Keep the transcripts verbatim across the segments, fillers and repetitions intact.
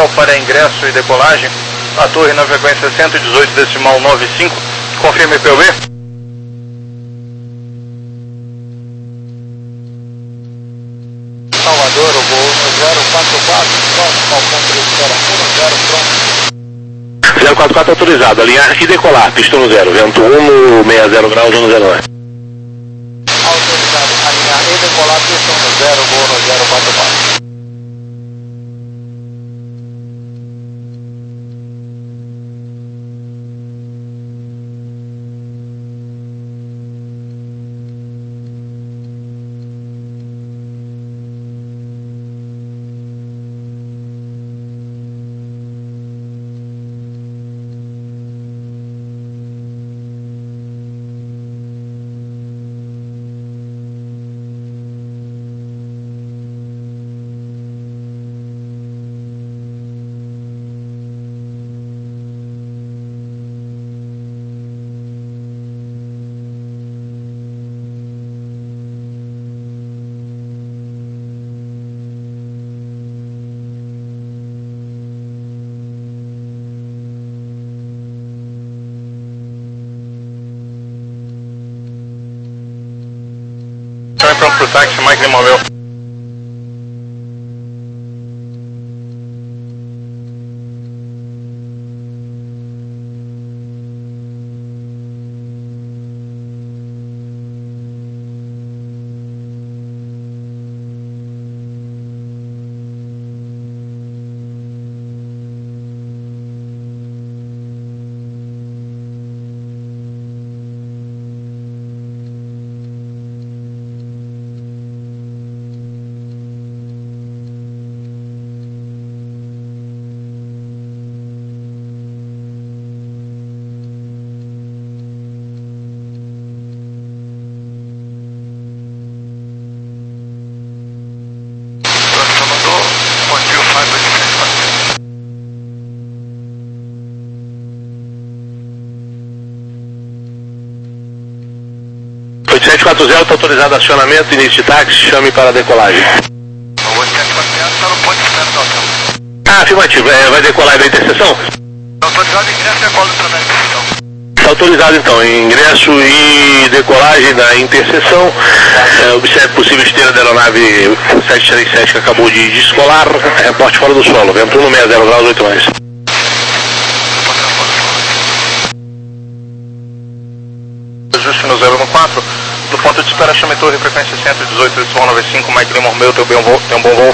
final para ingresso e decolagem, a torre na frequência cento e dezoito decimal noventa e cinco, confirme P O B. Salvador, o voo zero quatro quatro, próximo ao ponto de espera um zero, pronto. zero quatro quatro autorizado, alinhar e decolar, pista no zero, vento um, sessenta graus, um zero nove. Autorizado, alinhar e decolar, pista no zero, voo no zero quatro quatro. Pronto para o táxi, Mike Lima Romeo. oito sete quatro zero, está autorizado acionamento, início de táxi, chame para a decolagem. oito sete quatro zero, está no ponto de espera do hotel. Ah, afirmativo, é, vai decolar da interseção? Autorizado, ingresso e decola para a interseção. Está autorizado então, ingresso e decolagem da interseção. É, observe possível esteira da aeronave sete três sete que acabou de descolar, reporte fora do solo, vento um, sessenta graus, oito mais. Ajuste no zero um quatro, do ponto de espera chame torre, frequência cento e dezoito decimal noventa e cinco, Mike Lima Romeo, tem um bom voo. Tem um bom voo.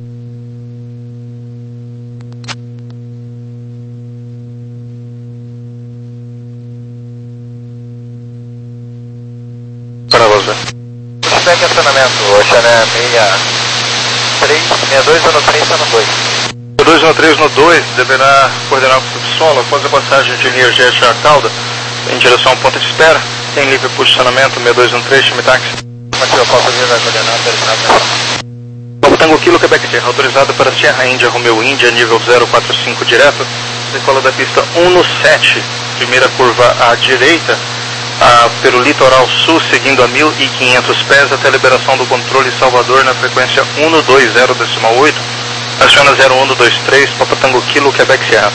Para você. Segue acionamento, Xané sessenta e três, sessenta e dois no três, está no dois. dois no três no dois, deverá coordenar o subsolo após a passagem de energética a cauda em direção ao ponto de espera. Tem livre posicionamento, sessenta e dois no três, chame táxi. Aqui eu posso vir da coordenada, terminado. Novo Tango Kilo, Quebec Sierra, autorizado para Sierra Índia, Romeo Índia, nível zero quatro cinco direto, decola da pista um no sete, primeira curva à direita, a, pelo litoral sul, seguindo a mil e quinhentos pés até a liberação do controle Salvador na frequência um no dois zero decimal oito, aciona zero um no dois três, Papa Tango Kilo, Quebec Sierra.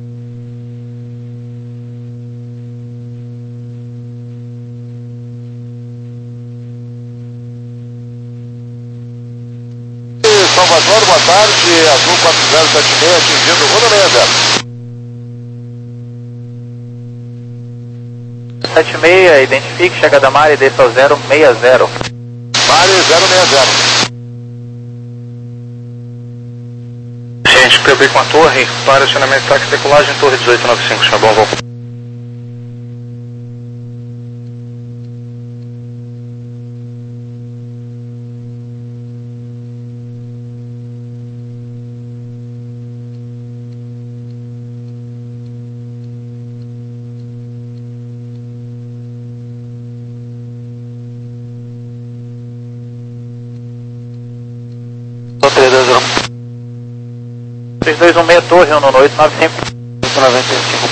Salvador, boa tarde, Azul quatro zero sete seis, atingindo o sessenta e zero. sete seis, identifique, chegada a Mari, desça ao zero seis zero. Mari zero seis zero. Gente, P O B com a torre, para acionamento táxi decolagem, torre dezoito noventa e cinco, chama bom voo. três dois um seis torre, um no oito nove cinco. oito noventa e cinco.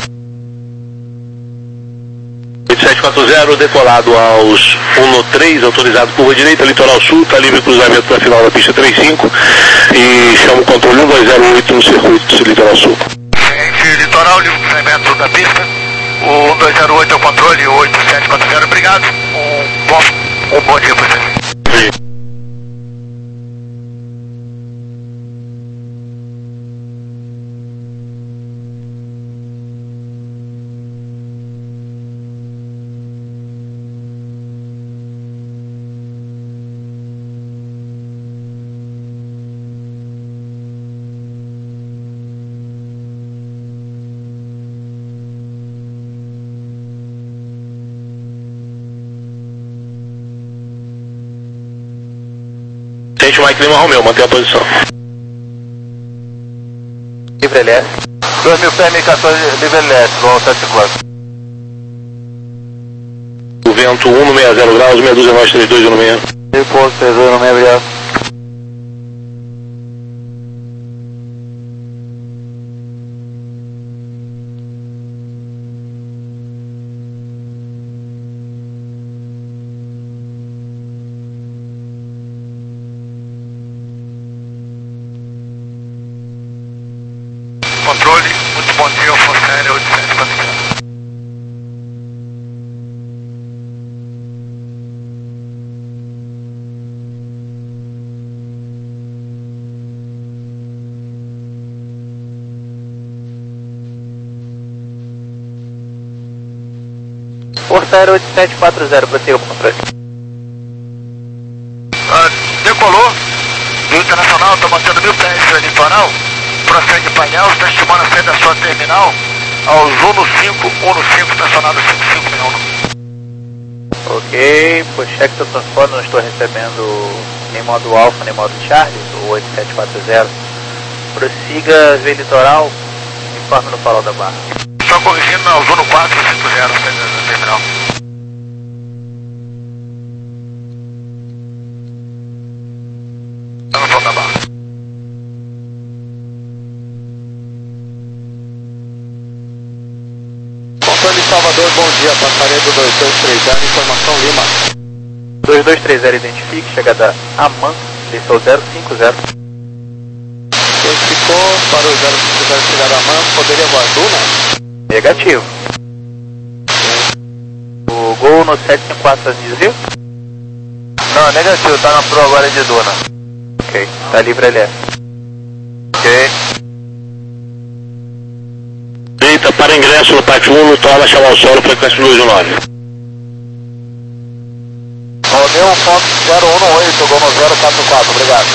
oito sete quatro zero, decolado aos um no três, autorizado curva direita, litoral sul, está livre cruzamento na final da pista trinta e cinco e chama o controle um dois zero oito no circuito. oito é o controle, oito sete quatro zero, obrigado. Um bom, um bom dia para você. Sim. Sente Mike Lima Romeu, mantenha a posição. Livre L S. dois mil pés, mil e quatorze, livre L S, vou voltar circulando. O vento um no sessenta graus, meia dúzia nós trinta e dois no meio. três ponto três dois no meio, obrigado. Controle, muito bom dia, Força Aérea oito sete quatro zero. Força Aérea oito sete quatro zero, prossiga para o controle. Ah, decolou, do Internacional, está mantendo mil pés no litoral. Procede painel, está estimando a saída da sua terminal aos um no cinco, um no cinco, estacionado cinco cinco milhão. Ok, por cheque do transporte não estou recebendo nem modo Alfa nem modo Charlie, o oito sete quatro zero. Prossiga via litoral, informe no farol da barra. Só corrigindo aos um no quatro cinco zero, saída da terminal. Está no farol da barra. Controle Salvador, bom dia, passaria do dois dois três zero, informação Lima. dois dois três zero, identifique, chegada a Man, lição zero cinco zero. Identificou para o zero cinco zero chegada a Man, poderia voar Duna? Negativo. O Gol no sete cinco quatro desvio? Não, negativo, tá na Pro agora de Duna. Ok, tá livre L S. Ok. Eita, para ingresso no P A C um, no Tola, chamar o solo, frequência dois um nove. Romeu um ponto zero um no oito, Gol no zero quatro quatro, obrigado.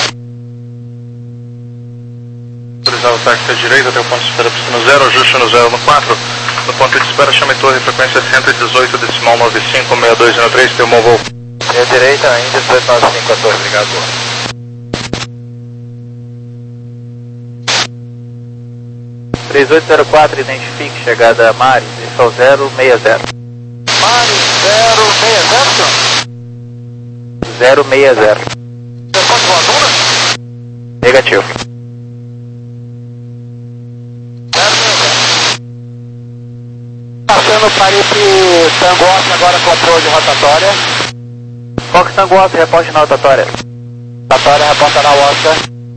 Autorizar o táxi à direita até o ponto de espera piscina zero, ajuste no zero no quatro. No ponto de espera, chame torre, frequência cento e dezoito, decimal nove cinco, seis dois um três, tem um bom voo. Minha direita, ainda dezoito nove cinco, quatorze, obrigado. três oito zero quatro, identifique, chegada a Mari, lição zero seis zero. Mari, zero seis zero, senhor? zero seis zero. Você pode voar Duna? Negativo. zero seis zero. Passando para esse Tango Oscar, agora controle de rotatória. Fox Tango Oscar, reporte na rotatória. Rotatória, reporta na Oscar.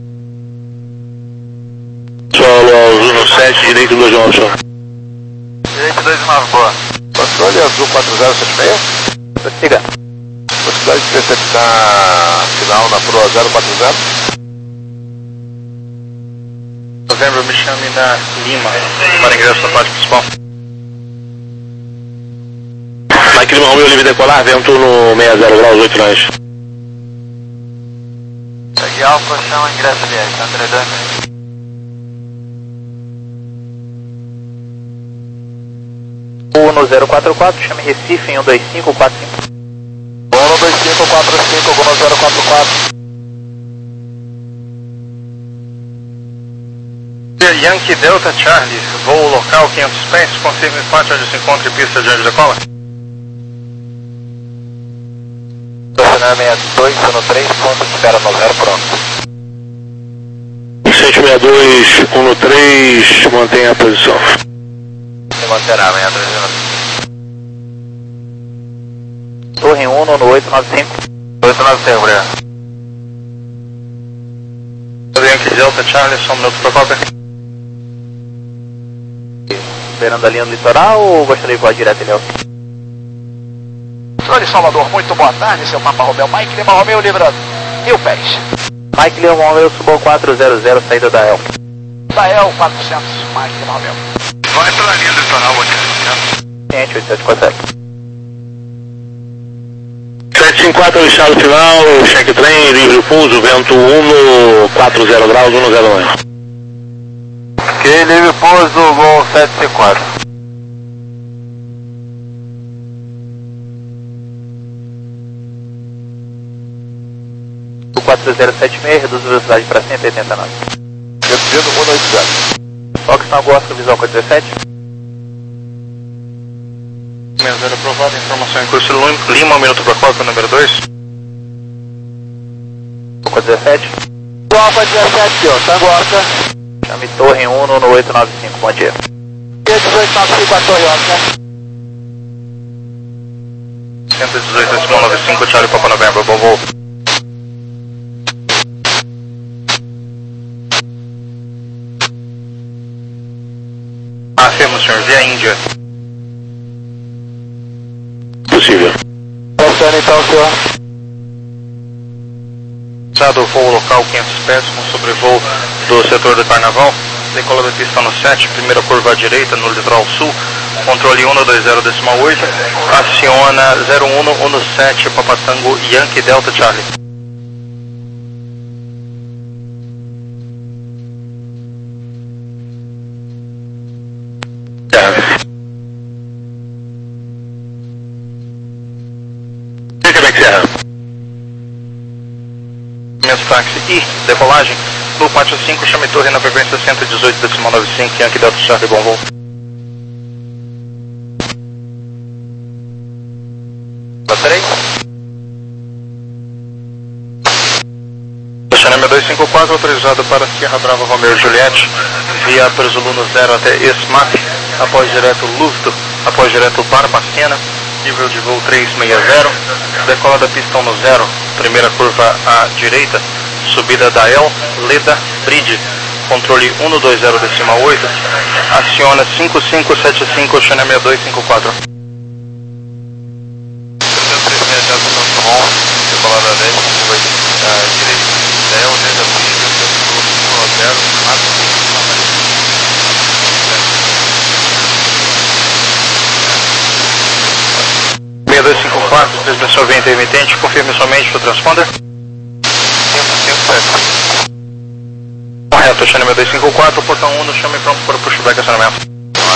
Solo aos um no sete, direito dois um nove, solo. Direito dois nove, boa. Controle azul quatro zero sete seis. Prossiga. Possibilidade de receptar final na Pro zero quatro zero. Novembro, me chame na Lima, para ingresso na parte principal. Mike Lima Romeu, livre decolar, vento no sessenta graus, oito nós. Pegue Alfa, chama ingresso ali, está dois. no zero quatro quatro, chame Recife em um dois cinco quatro cinco. um dois cinco quatro cinco, Gol no zero quatro quatro. Yankee Delta Charlie, voo local quinhentos pés, confirme parte onde se encontra e pista de onde decola. Estacionamento dois um três, ponto de espera no zero, pronto. sete seis dois, um no três, mantenha a posição. Se manterá, amanhã três. Torre um no oito nove cinco. oito nove cinco, obrigado. Yankee Delta Charlie, só um minuto para cópia. esperando a linha do litoral ou gostaria de voar direto, Ilhéus? Controle Salvador, muito boa tarde, seu Papa Romeu. Mike Lima Romeu, livra mil pés. Mike Lima Romeu, subo quatrocentos, saída da El. Da El quatrocentos, Mike Lima Romeu. Vai pela linha do litoral, oitocentos. Ciente, oitocentos e quatro sete. sete cinco quatro, lixado final, cheque trem, livre pouso, vento um no quatro zero graus, um zero nove. Ok, livre pouso, voo sete cinco quatro. O quatro zero sete seis, reduz a velocidade para cento e oitenta e nove. Reduzindo um oito zero. Fox na Oscar, visão quatro dezessete. Meia zero aprovado, informação em curso Lima, um minuto para quatro, número dois. quatro dezessete. Alfa dezessete, ó, Tango Oscar. Chame Torre um no oito nove cinco, bom dia. dezoito nove cinco, a Torre Oscar. cento e dezoito, noventa e cinco, Charlie Papa November, bom voo. Afirmo, senhor, via Índia. Possível. Passando então, senhor. Usado o voo local quinhentos pés com sobrevoo do setor do Carnaval. Decola da pista no sete, primeira curva à direita no litoral sul. Controle um dois zero decimal oito. Aciona zero um um sete, Papa Tango Yankee Delta Charlie. Quebec Serra. Mesmo táxi e decolagem. Blue quatro cinco, chame torre na frequência cento e dezoito decimal noventa e cinco, Yankee Delta Charlie, bom voo. três. Estacionamento dois cinco quatro, autorizado para Sierra Brava Romeo Juliette, via Presuluno zero até Esmac, após direto Lufto, após direto Barbacena, nível de voo trezentos e sessenta, decola da pista um no zero, primeira curva à direita, subida da El, Leda, Bridge, controle um dois zero decimal oito, aciona cinco cinco sete cinco, China dois cinco quatro. Decolada leste, vai direito. Del, Leda, Bridge, um no zero, seis dois cinco quatro, transmissão via intermitente, confirme somente o transponder. Correto, chame dois cinco quatro, portão um, chame pronto para o pushback acionamento.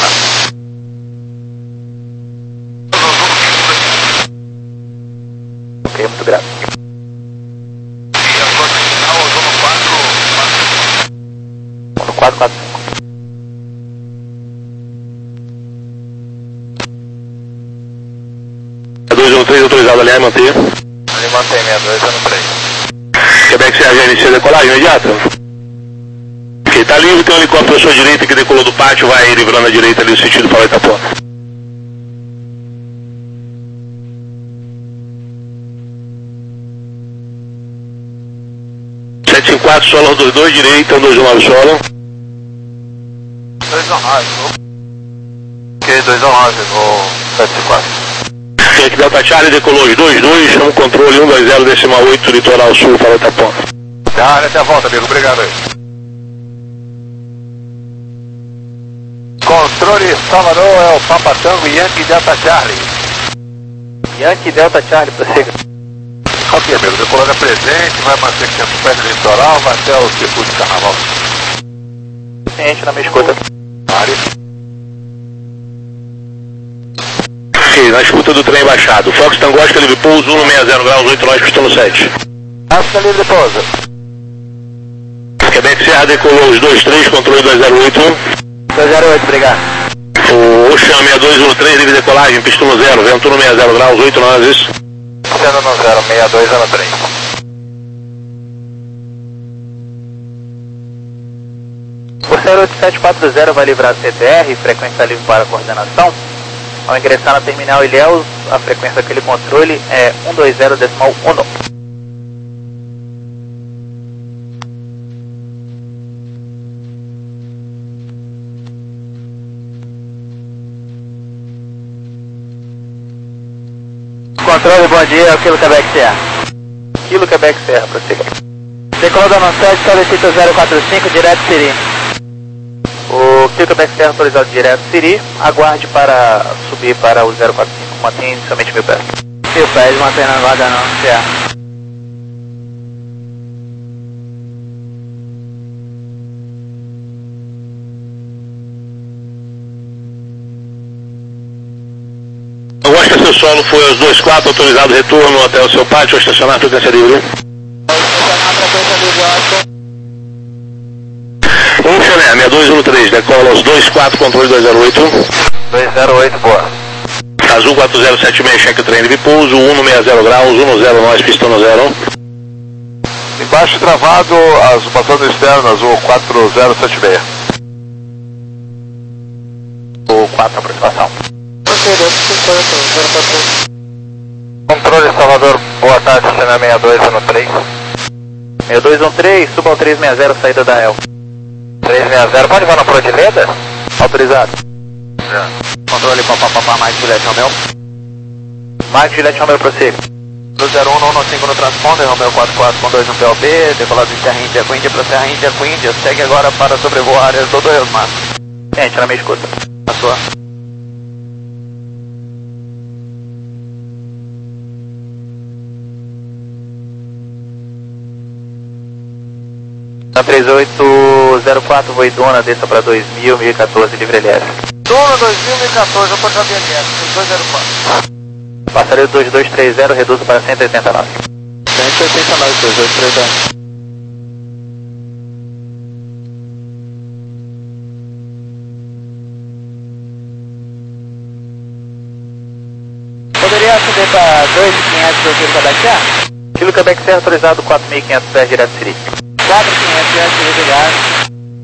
Ok, muito grave. E a rota final, zona quatro. No quatro quatro cinco. dois um três, autorizado, aliás, manter. Ele mantém sessenta e dois, ano três. Quebec Serra já inicia a decolagem imediata. Ok, tá livre, tem um helicóptero à sua direita que decolou do pátio, vai livrando à direita ali no sentido para o Itapuã. sete cinco quatro, solo dois dois, direita, um dois nove solo. dois um nove, ok, dois um nove, vou sete cinco quatro. Yankee Delta Charlie decolou os dois dois, chama o controle um dois zero decimal oito, litoral sul para o Itapuã. Da área até a volta, amigo, obrigado aí. Controle Salvador é o Papa Tango Yankee Delta Charlie. Yankee Delta Charlie, prossiga. Ok, amigo, decolada presente, vai manter quinhentos pés no litoral, vai até o circuito de carnaval. Ciente na minha escuta. Área. Ok, na escuta do trem baixado. Fox Tango Oscar, livre pouso, um sessenta graus, oito nove, pistando sete. Oscar livre pouso. Quebec Serra decolou os dois três, controle dois zero oito. dois zero oito, obrigado. O Ocean seis dois um três, livre decolagem, pistão zero, vento no sessenta graus, oito nove, isso. Sendo no zero sessenta e dois, ano três. O zero oito sete quatro zero vai livrar C T R, frequência livre para coordenação. Ao ingressar na terminal Ilhéus, a frequência daquele controle é um dois zero decimal um. controle, bom dia, Kilo Quebec Serra. Kilo Quebec Serra, prossiga. Decolou da sete, solicita zero quatro cinco, direto Siri. O Kilo Quebec Serra autorizado direto Siri, aguarde para subir para o zero quatro cinco, mantém somente mil pés. Mil pés, mantém na guarda não, Serra. Eu acho que seu solo foi aos dois quatro, autorizado retorno até o seu pátio, estacionar frequência livre. um Xané, seis dois um três, decola aos dois quatro, controle dois zero oito. dois zero oito, boa. Azul quatro zero sete seis, cheque o trem de pouso, um no sessenta graus, um no zero, nós, pistão no zero. Embaixo travado, azul passando externo, azul quatro zero sete seis. O quatro, aproximação. Controle Salvador, boa tarde, cena seis dois um três. seis dois um três, suba ao três seis zero, saída da E L. três seis zero, pode ir na Prodileda? Autorizado. Já. Controle papapá, Mike Juliette Romeu. Mike Juliette Romeu, prossiga. Do zero um no cinco no transponder, Romeu quatro quatro com dois no P O B, decolado de Serra Índia com Índia para Serra Índia com Índia, segue agora para sobrevoar áreas do dois Mar. Gente, na minha escuta. A sua. Na três oito zero quatro, Voidona, desça para dois mil, mil e quatorze, livre L S. Dona dois mil e quatorze, eu tô já B L S, dois zero quatro. Passaria dois dois três zero, reduzo para cento e oitenta e nove. cento e oitenta e nove, dois dois três zero. Poderia subir para dois mil e quinhentos do Kilo Quebec Serra? Kilo Quebec Serra autorizado quatro mil e quinhentos pés direto Siri. quatro mil e quinhentos direto Siri de gás.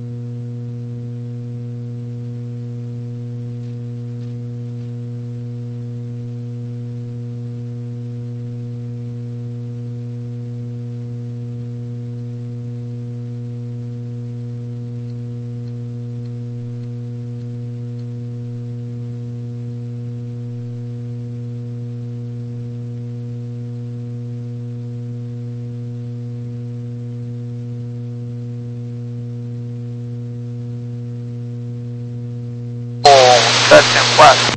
sete cinco quatro.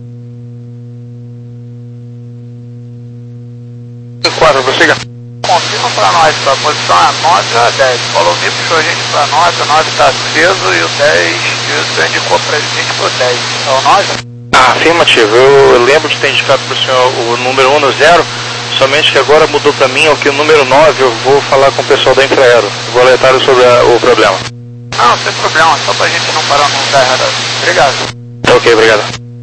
quatro, prossiga. Confirma pra nós, a posição é nove a dez. Falou V puxou a gente pra nove, o nove tá aceso e o dez, isso indicou pra gente pro dez. É o nove? Ah, afirmativo. Eu lembro de ter indicado para o senhor o número um no zero, somente que agora mudou para mim o que o número nove. Eu vou falar com o pessoal da Infraero. Vou alertar sobre a, o problema. Não, sem problema, só pra gente não parar no lugar errado. Obrigado. Ok, obrigado.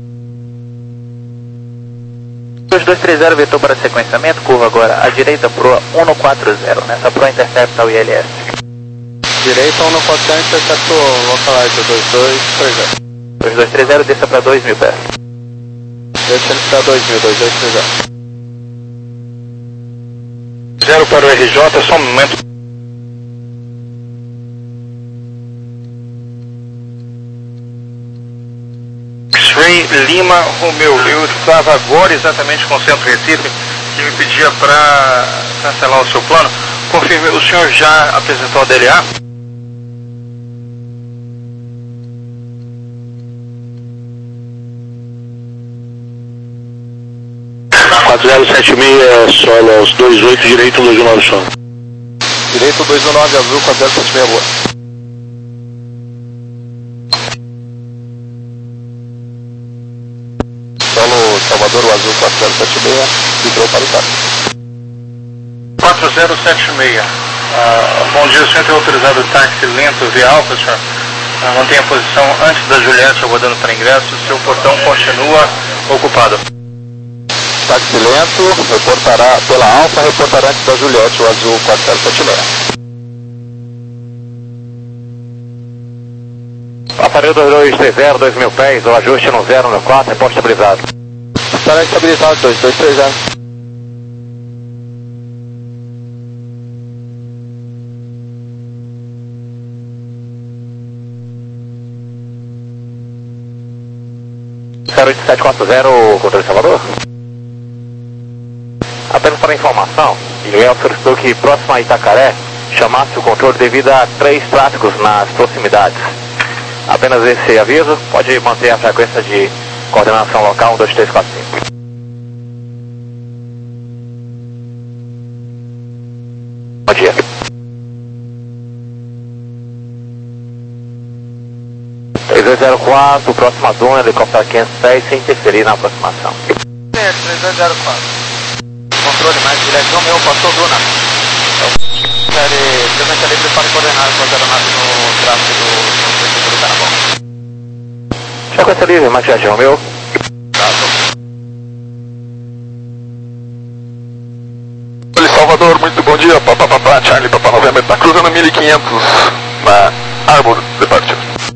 dois dois três zero, vetor para sequenciamento, curva agora à direita, proa um no quatro zero, nessa proa intercepta o I L S. Direita um no quatro zero, intercepto localizer dois dois três zero. dois dois três zero, desça para dois mil pés. Deixa ele pra dois mil, dois dois três zero. Zero para o R J, só um momento. X-Ray Lima Romeu. Eu estava agora exatamente com o Centro Recife, que me pedia para cancelar o seu plano. Confirme, o senhor já apresentou a D L A? quatro zero sete seis, solo aos dois oito, direito dois um nove solo. Direito dois um nove, azul quatro zero sete seis, boa. Solo Salvador, o azul quatro zero sete seis, entrou para o táxi. quatro zero sete seis. Ah, bom dia, o senhor tem autorizado o táxi lento via Alfa, senhor? Ah, mantenha a posição antes da Juliette, aguardando para ingresso. Seu portão continua ocupado. Táxi lento, reportará pela Alfa, reportará antes da Juliette, o azul quatro zero sete seis. Aparelho dois dois três zero, dois mil pés, o ajuste no zero no quatro, reporte estabilizado. Estará estabilizado, dois dois três zero. zero oito sete quatro zero, controle Salvador. Apenas para informação, Miguel solicitou que próximo a Itacaré chamasse o controle devido a três tráficos nas proximidades. Apenas esse aviso, pode manter a frequência de coordenação local um dois três quatro cinco. Bom dia. três dois zero quatro, próxima duna, helicóptero quinhentos e dez, sem interferir na aproximação. três dois zero quatro. Controle mais direção meu, passou duna. Série, sequência livre para coordenar com as aeronaves no tráfego do do Carnaval. Sequência livre, mais direção meu. Oi, Salvador, muito bom dia. Papapá, Charlie, Papa November, tá cruzando mil e quinhentos na Arbor Departure.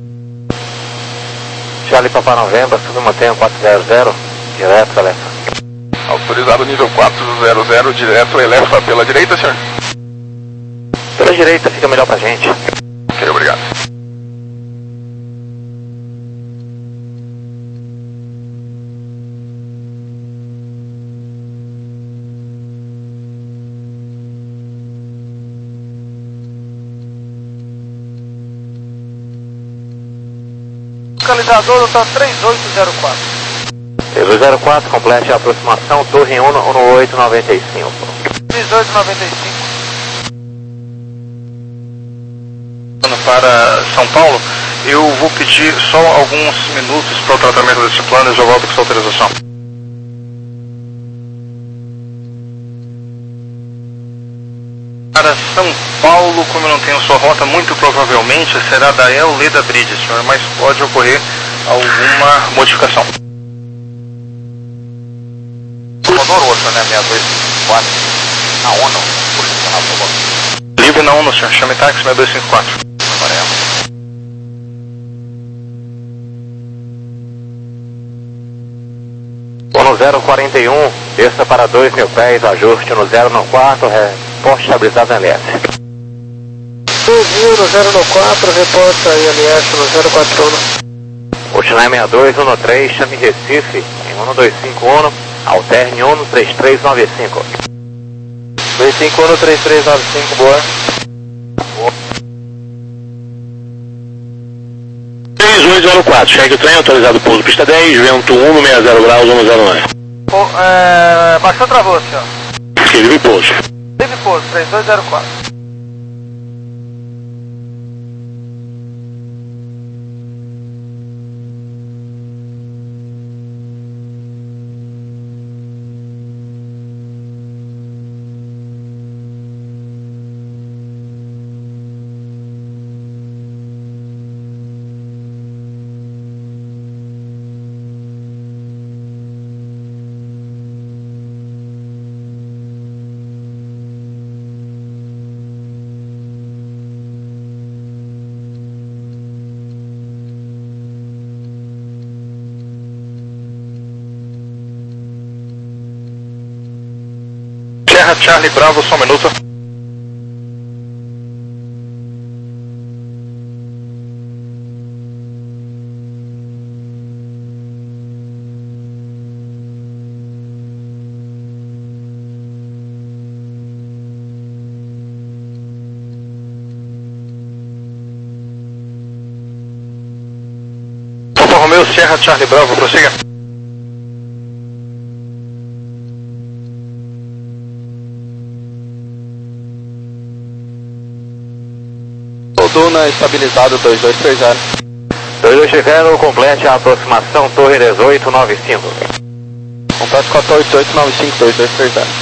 Charlie Papa November, submantenha quatrocentos, direto, Alexa. Autorizado nível quatrocentos, direto, Elefa pela direita, senhor? Pela direita fica melhor pra gente. Ok, obrigado. Localizador, doutor três oito zero quatro. três dois zero quatro, complete a aproximação, Torre um um oito nove cinco. três oito nove cinco. Para São Paulo, eu vou pedir só alguns minutos para o tratamento desse plano e já volto com sua autorização. Para São Paulo, como eu não tenho sua rota, muito provavelmente será da El Leda Bridge, senhor, mas pode ocorrer alguma modificação. Motor outro, né? seis dois quatro. Na ONU, posicionar por favor. Livre na ONU, senhor. Chame táxi seis dois cinco quatro. ONU zero quarenta e um, desça para dois mil pés, ajuste no zero no quatro, reporte estabilizado L S. dois mil no zero no quatro, reporta I L S no zero quatro um. Ultiline sessenta e dois, um três, chame Recife, em um dois cinco um, alterne um três três nove cinco. dois cinco um três três nove cinco, boa. três oito zero quatro, cheque o trem, autorizado pouso pista dez, vento um, sessenta graus, um zero nove. Oh, é... Baixou, travou, senhor. Livre pouso. Livre pouso, três dois zero quatro. Serra Charlie Bravo, só um minuto. Alfa Romeo, Serra Charlie Bravo, prossiga. Duna estabilizado dois dois três zero. dois dois três zero, complete a aproximação Torre dezoito nove cinco. Complete quatro oito oito nove cinco, dois dois três zero.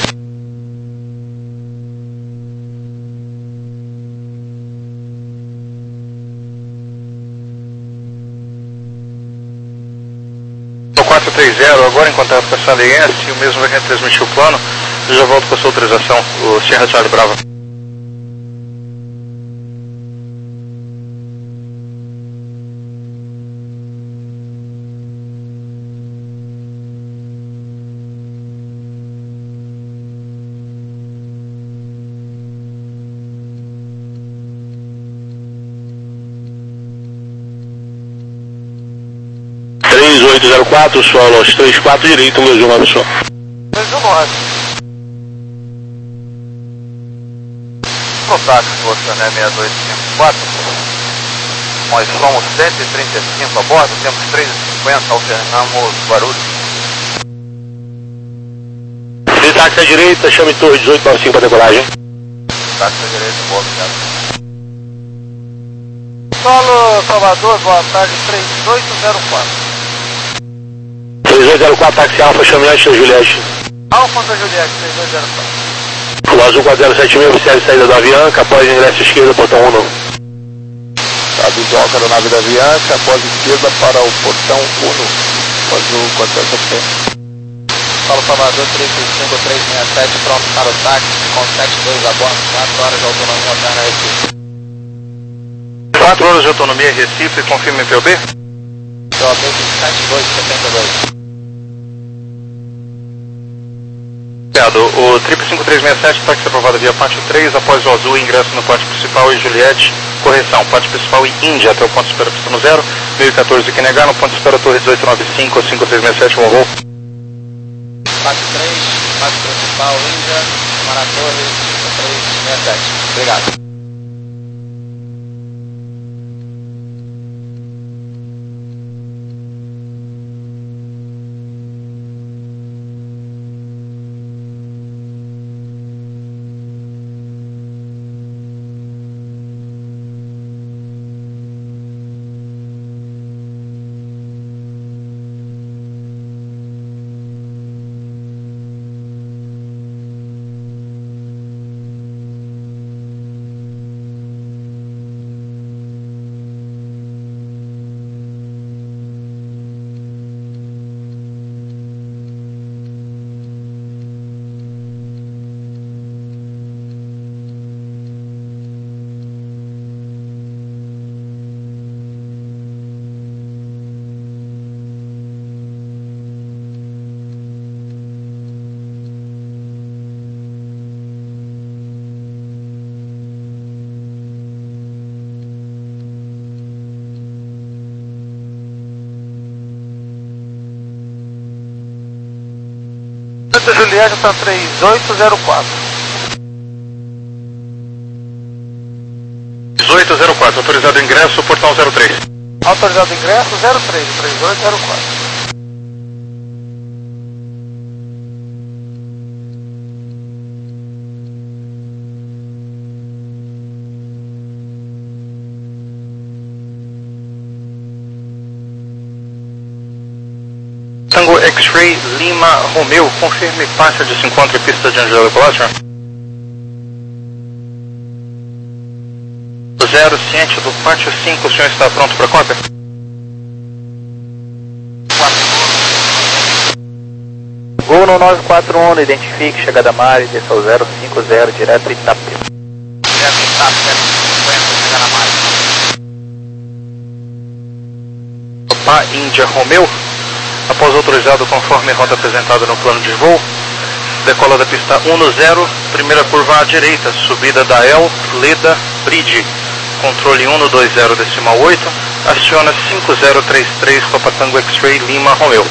quatro três zero, agora em contato com a Sala I S, e o mesmo vai retransmitir o plano. Eu já volto com a sua autorização, o Serra Charlie Bravo. três oito zero quatro, solo aos três quatro, direito, dois um nove só. dois um nove. no táxi, você, né, seis dois cinco quatro. Nós somos cento e trinta e cinco a bordo, temos três e cinquenta, alternamos Guarulhos. De táxi à direita, chame torre dezoito nove cinco para decolagem. Táxi à direita, boa, obrigado. Solo Salvador, boa tarde, três oito zero quatro. três oito zero quatro, táxi Alfa, chame antes da Juliette. Alfa da Juliette, três oito zero quatro. Loja um quatro zero sete mil, observe saída da Avianca, após ingresso esquerda, portão um. Visual da nave da Avianca, após esquerda para o portão um. Após o quatro zero sete mil. Paulo Salvador, três cinco três seis sete, pronto para o táxi, com sete dois a bordo, quatro horas de autonomia alterna Recife. quatro horas de autonomia Recife, confirme P O B? P O B sete dois setenta e dois. Obrigado. O triplo cinco três seis sete, táxi aprovado via pátio três, após o azul, ingresso no pátio principal e Juliette, correção, pátio principal e Índia, até o ponto de espera pista no zero, mil e quatorze que negar, no ponto de espera torre dezoito nove cinco, cinco três seis sete, morrou. Pátio três, pátio principal, Índia, Maratorre, cinco três seis sete. Obrigado. Santa Juliette está três oito zero quatro. dezoito zero quatro, autorizado ingresso, portão zero três. Autorizado ingresso zero três, três oito zero quatro. Tango X-Ray Lima Romeo, confirme faixa de se encontra em pista de Angela Decolagem. Zero, ciente do pátio cinco, o senhor está pronto para cópia? Gol no nove quatro um, identifique, chegada a Mari, desça ao zero cinco zero, direto Itape. Direto Itape, zero cinquenta, chegada a Mari. Pá Índia Romeo, após autorizado conforme rota apresentada no plano de voo, decola da pista um no zero, primeira curva à direita, subida da El, Leda, Bridge, controle um no dois zero decimal oito, aciona cinco zero três três, Papa Tango X-Ray Lima Romeo.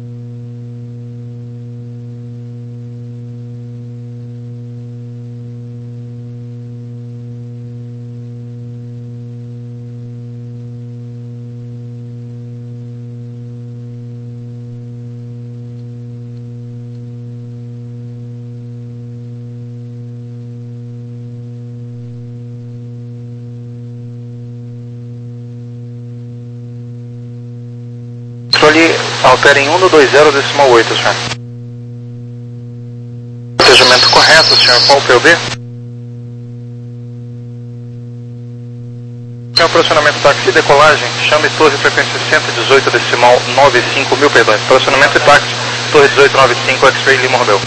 Controle altera em um no dois zero decimal oito, senhor. Procedimento correto, senhor. Qual o P O B? Senhor, posicionamento táxi e decolagem, chame torre frequência cento e dezoito decimal noventa e cinco mil, perdões. Posicionamento e táxi, torre dezoito noventa e cinco, X-Ray Lima Romeo.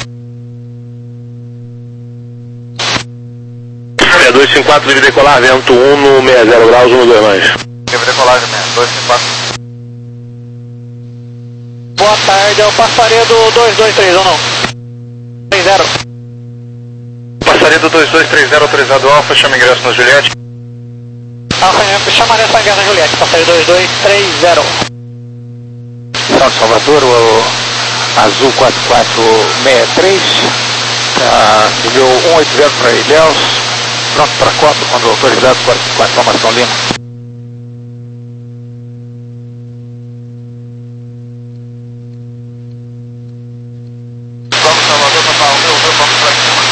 seis dois cinco quatro, livre decolar, vento um no sessenta graus, um no dois mais. Livre decolagem, dois cinco quatro. Boa tarde, é o Passaredo dois dois três um, não? três zero. Passaredo dois dois três zero, autorizado Alfa, chama ingresso na Juliette. Alfa, chama nessa ingresso na Juliette, Passaredo dois dois três zero. São Salvador, o Azul quatro quatro seis três, tá, nível um oito zero para Ilhéus, Pronto para Copa, quando autorizado com a informação Lima. Vamos, Salvador, Papa Romeu, meu vamos para cima.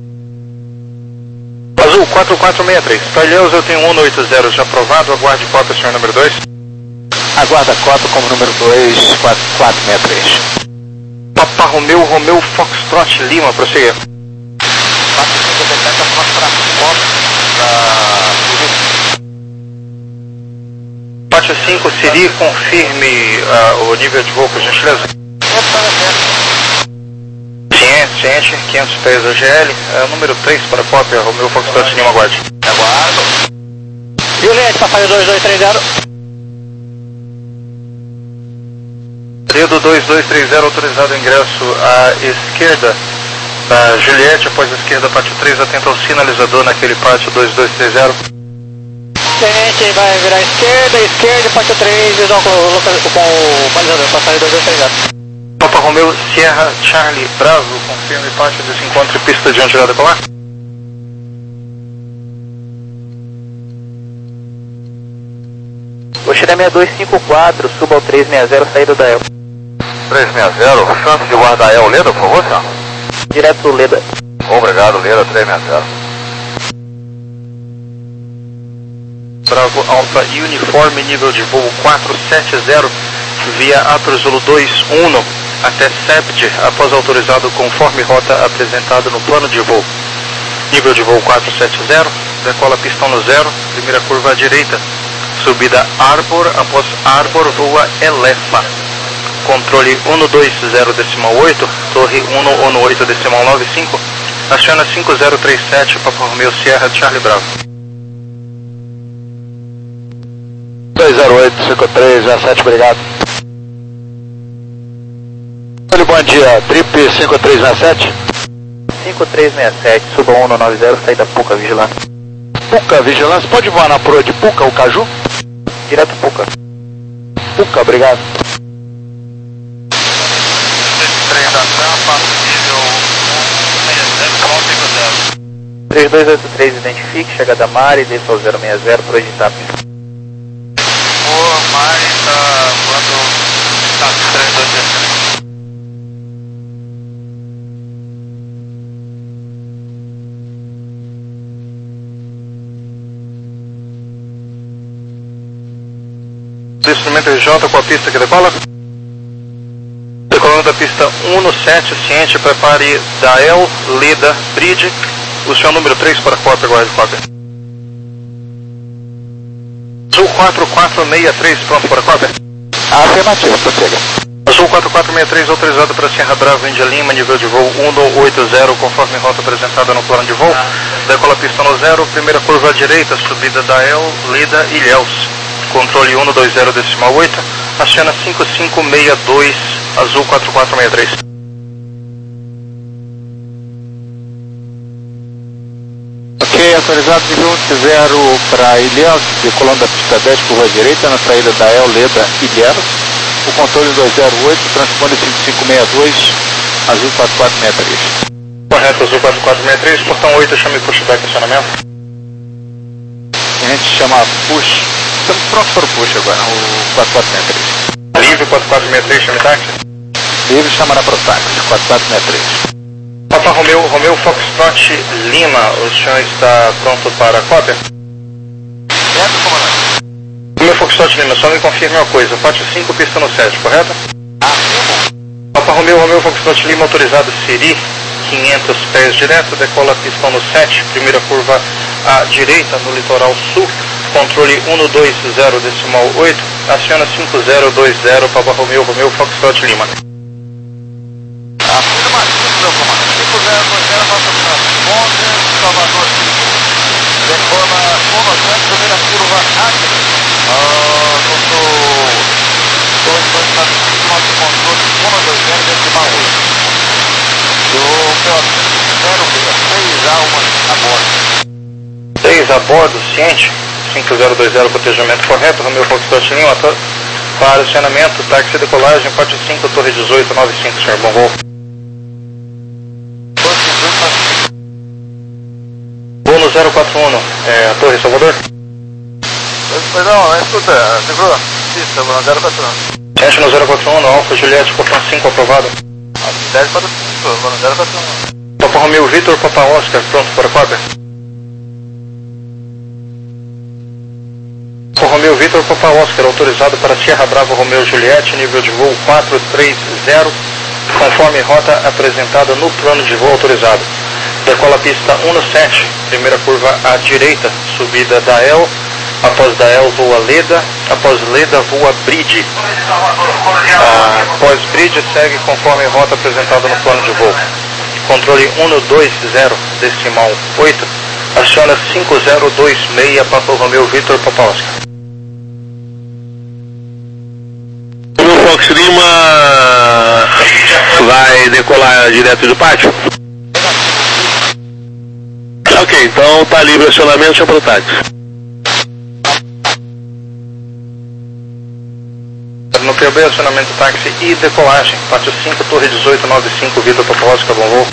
Azul quatro quatro seis três. Para Ilhéus eu tenho um no oito zero já aprovado, aguarde cópia, senhor número dois. Aguarda a Copa como número dois quatro quatro seis três. Papa Romeu, Romeu Foxtrot Lima, prossiga. quatro cinco sete, vamos para Copa, para Pátio cinco, Siri, confirme uh, o nível de voo, por gentileza. Ciente, ciente, quinhentos pés A G L, uh, número três para cópia, Romeu Foxtrot Lima, aguarde. Aguardo. Juliette, Papai dois dois três zero. Dedo dois dois três zero, autorizado o ingresso à esquerda da Juliette, após a esquerda, pátio três, atenta ao sinalizador naquele pátio dois dois três zero. Tenente, vai virar à esquerda, esquerda, pátio três, visão com, com o balizador, Papai dois dois três zero. Papa Romeu, Sierra, Charlie, Bravo, confirme pátio desencontro e pista de onde irá decolar. Oxiré seis dois cinco quatro, suba ao três seis zero, saída da El. três seis zero, chance de guardar El Leda, por favor, senhor? Direto Leda. Obrigado, Leda, três seis zero. Bravo Alfa e uniforme, nível de voo quatro sete zero, via Atos Zulu dois um até S E P D, após autorizado conforme rota apresentada no plano de voo. Nível de voo quatro sete zero, decola pistão no zero, primeira curva à direita, subida Arbor, após Arbor voa Elefa. Controle um dois zero decimal oito, torre um oito decimal nove cinco, aciona cinco zero três sete, Papa Romeu Sierra Charlie Bravo. dois zero oito cinco três sete, obrigado. Olha, bom dia, Trip cinco três seis sete. cinco três seis sete, suba um nove zero, saída Puca, vigilância. Puca, vigilância, pode voar na proa de Puca, o Caju? Direto Puca. Puca, obrigado. três da Tampa, nível três dois oito três, identifique, chegada Mari, desça ao zero seis zero, projetar. Por Mari, tá voando tá três dois oito três. Instrumento R J com a pista que decola. Decolando da pista um sete, ciente, prepare Dael, Leda, Bridge. O senhor número três para cópia, guarde cópia. Azul quatro quatro seis três, pronto para cópia. Afirmativo, prossiga. Azul quatro quatro seis três, autorizado para Sierra Bravo, Índia Lima, nível de voo um oito zero, conforme rota apresentada no plano de voo. Decola pista no zero, primeira curva à direita, subida Dael, Leda, Ilhéus. Controle um dois zero decimal oito, aciona cinco cinco seis dois, Azul quatro quatro seis três. Ok, autorizado nível um zero para Ilhéus, decolando da pista dez, curva direita, na saída da El, Leda, Ilhéus. O controle dois zero oito, transponder cinco cinco seis dois, Azul quatro quatro seis três. Correto, Azul quatro quatro seis três, portão oito, chame pushback, acionamento. A gente chama push. Estamos prontos para o push agora, o quatro quatro seis três. Livre quatro quatro seis três, chame táxi. Livre chamará para o táxi, quatro quatro seis três. Papa Romeu, Romeu Foxtrot Lima, o senhor está pronto para a cópia? Certo, comandante? Romeu Foxtrot Lima, só me confirme uma coisa, pátio cinco, pista no sete, correto? Afirmo. Papa Romeu, Romeu Foxtrot Lima, autorizado Siri, quinhentos pés direto, decola pistão no sete, primeira curva à direita no litoral sul, controle um dois zero decimal oito, aciona cinco zero dois zero, Papa Romeu, Romeu Foxtrot Lima. Afirmativo, meu comandante. cinco zero dois zero, nossa chance. onze, Salvador. Decola um sete, primeira curva à direita. Ah, doutor dois dois quatro cinco, nosso controle um dois zero decimal oito. Do P O zero seis a uma a bordo. seis a bordo, ciente, cinco zero dois zero, protegimento correto, Romeu Foxtrot Lima, para acionamento, táxi decolagem, pátio cinco, torre dezoito, nove cinco, senhor, bom voo. Voo no zero quatro é, Torre Salvador. Perdão, escuta, segura, pista, zero quatro um. Teste no zero quatro um, no Alfa Juliette, portão cinco aprovado. dez quatro cinco, zero quatro um. Papa Romeo Vitor, Papa Oscar, pronto para cópia. Papa Romeo Vitor, Papa Oscar, autorizado para Sierra Bravo Romeo Juliette, nível de voo quatro três zero, conforme rota apresentada no plano de voo autorizado. Decola a pista um no sete, primeira curva à direita, subida da E L, após da E L voa Leda, após Leda voa Bridge. Após Bridge segue conforme rota apresentada no plano de voo. Controle um no dois zero, decimal oito, aciona cinco zero dois seis, Papa Romeo Vitor, Papa Oscar. O Fox Lima vai decolar direto do pátio? Ok, então tá livre o acionamento, chama pro táxi. No P B, acionamento táxi e decolagem. Pátio cinco, Torre dezoito noventa e cinco, Vitor Papa Oscar, bom voo.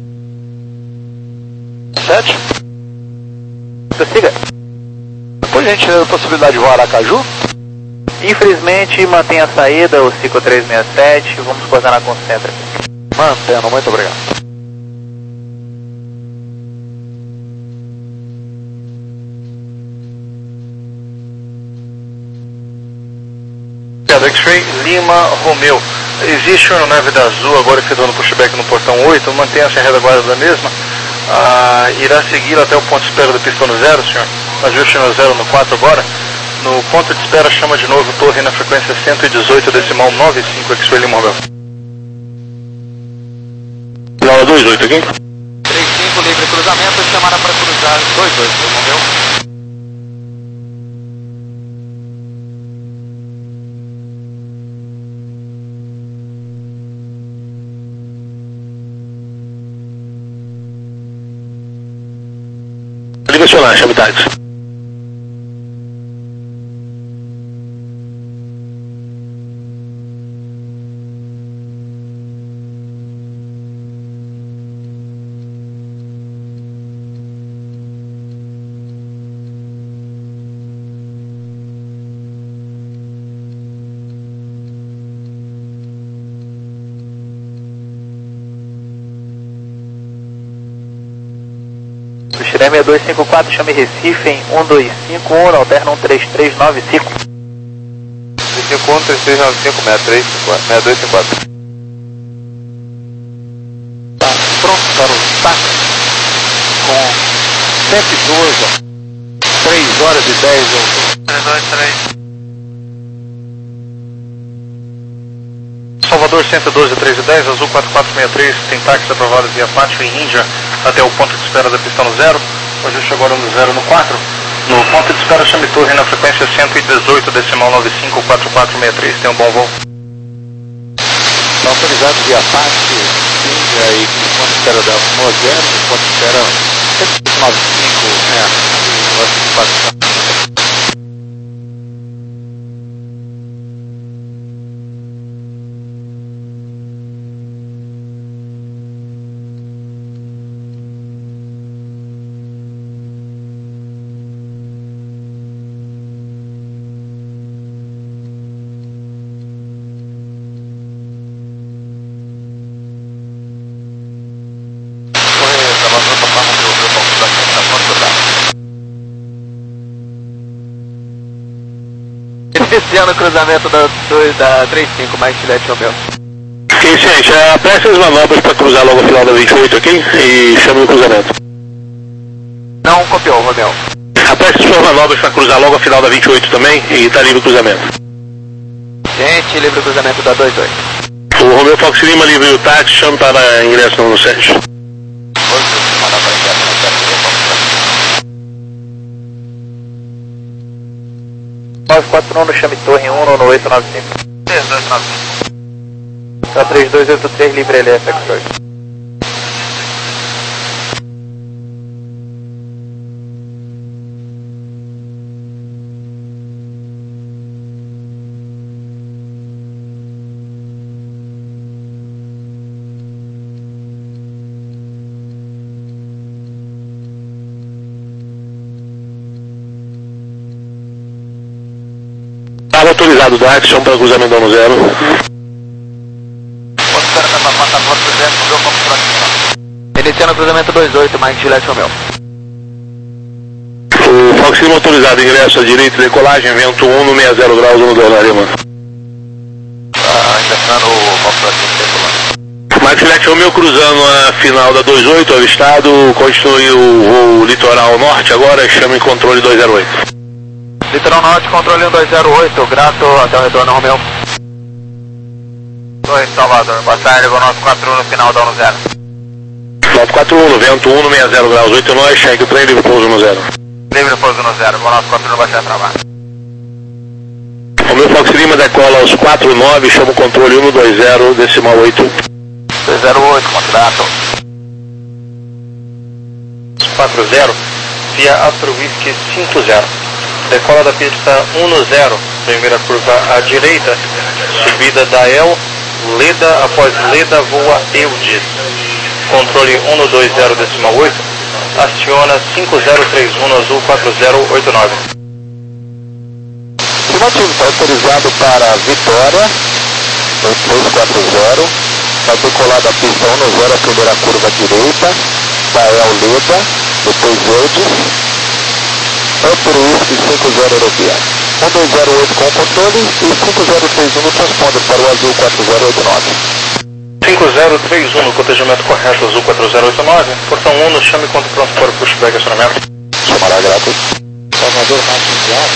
sete. Prossiga. Por gentileza, a possibilidade de voar Aracaju? Infelizmente, mantém a saída, o cinco três seis sete, vamos coordenar com o centro. Mantendo, muito obrigado. X-Ray Lima Romeo. Existe uma aeronave da Azul agora efetuando pushback no portão oito, mantenha-se a retaguarda da mesma. Ah, irá segui-la até o ponto de espera do pistão zero, senhor. Ajuste no zero no quatro agora. No ponto de espera chama de novo torre na frequência cento e dezoito decimal noventa e cinco, X-Ray Lima Romeo. Final dois oito aqui. três cinco, livre cruzamento, chamada para cruzar dois dois, Romeo. Livre acionar, chame táxi. Xiré seis dois cinco quatro, chame Recife em um dois cinco um, alterna um três três nove cinco. três cinco um, três três nove cinco, seis três seis dois cinco quatro. Tá pronto para o táxi com cento e doze, três horas e dez. três dois três. Salvador cento e doze, três e dez, Azul quatro quatro seis três, tem táxi aprovado via Pátio em Índia até o ponto de espera da pista no zero. O ajuste agora no zero no quatro. No ponto de espera chame torre na frequência cento e dezoito decimal noventa e cinco, quatro quatro seis três, tem um bom voo. Está autorizado via Pátio, Índia e ponto de espera da no zero, ponto de espera cento e noventa e cinco, é, e quatro. Iniciando o cruzamento da, do, da trinta e cinco, mais Chilete Romeo. Iniciante, apresse as manobras para cruzar logo a final da vinte e oito aqui e chame o cruzamento. Não copiou, Romeo. Apresse suas manobras para cruzar logo a final da vinte e oito também e está livre o cruzamento. Gente, livre o cruzamento da dois dois. O Romeo Fox Lima livre o táxi, chame para ingresso no sete. nove quatro um no chame torre um no oito nove cinco. três dois nove cinco. Tá três dois oito três, livre L F X dois. autorizado do Action para cruzamento ano zero. Iniciando o cruzamento dois oito, Mike Gillette Romeo. O Fox Lima autorizado, ingresso à direita, decolagem, vento um no sessenta graus, no dois na Lima. Ah, ingressando o Fox Lima. Mike Gillette Romeo cruzando a final da dois oito, avistado, continue o voo litoral norte agora, chame controle dois zero oito. Litoral norte, controle um dois zero oito, grato, até o retorno Romeo. dois Salvador, boa tarde, vou nosso quatro um no final da um zero. Nove quatro um, vento um no sessenta graus, oito nós, cheque o trem, livre pouso no zero. Livre pouso no zero, vou nosso quatro um baixar trabalho. O meu Fox Lima decola aos quatro nove, chama o controle um dois zero, decimal oito. dois zero oito, contrato. quatro zero, via Astro Whisky cinco zero. Decola da pista um no zero, primeira curva à direita, subida da El, Leda, após Leda voa Eudes. Controle um no dois zero, decimal oito, aciona cinco zero três um no azul quatro zero oito nove. Afirmativo, está autorizado para Vitória, dois três quatro zero, vai decolar da pista um no zero, a primeira curva à direita, da El Leda, depois Eudes, Antro Whisky cinco zero Europea. um dois zero oito com o controle e cinco zero três um no transponder para o azul quatro zero oito nove. cinco zero três um no cotejamento correto, azul quatro zero oito nove, portão um no chame quanto pronto para o pushback acionamento. Chamará grátis. Salvador Martins Diário.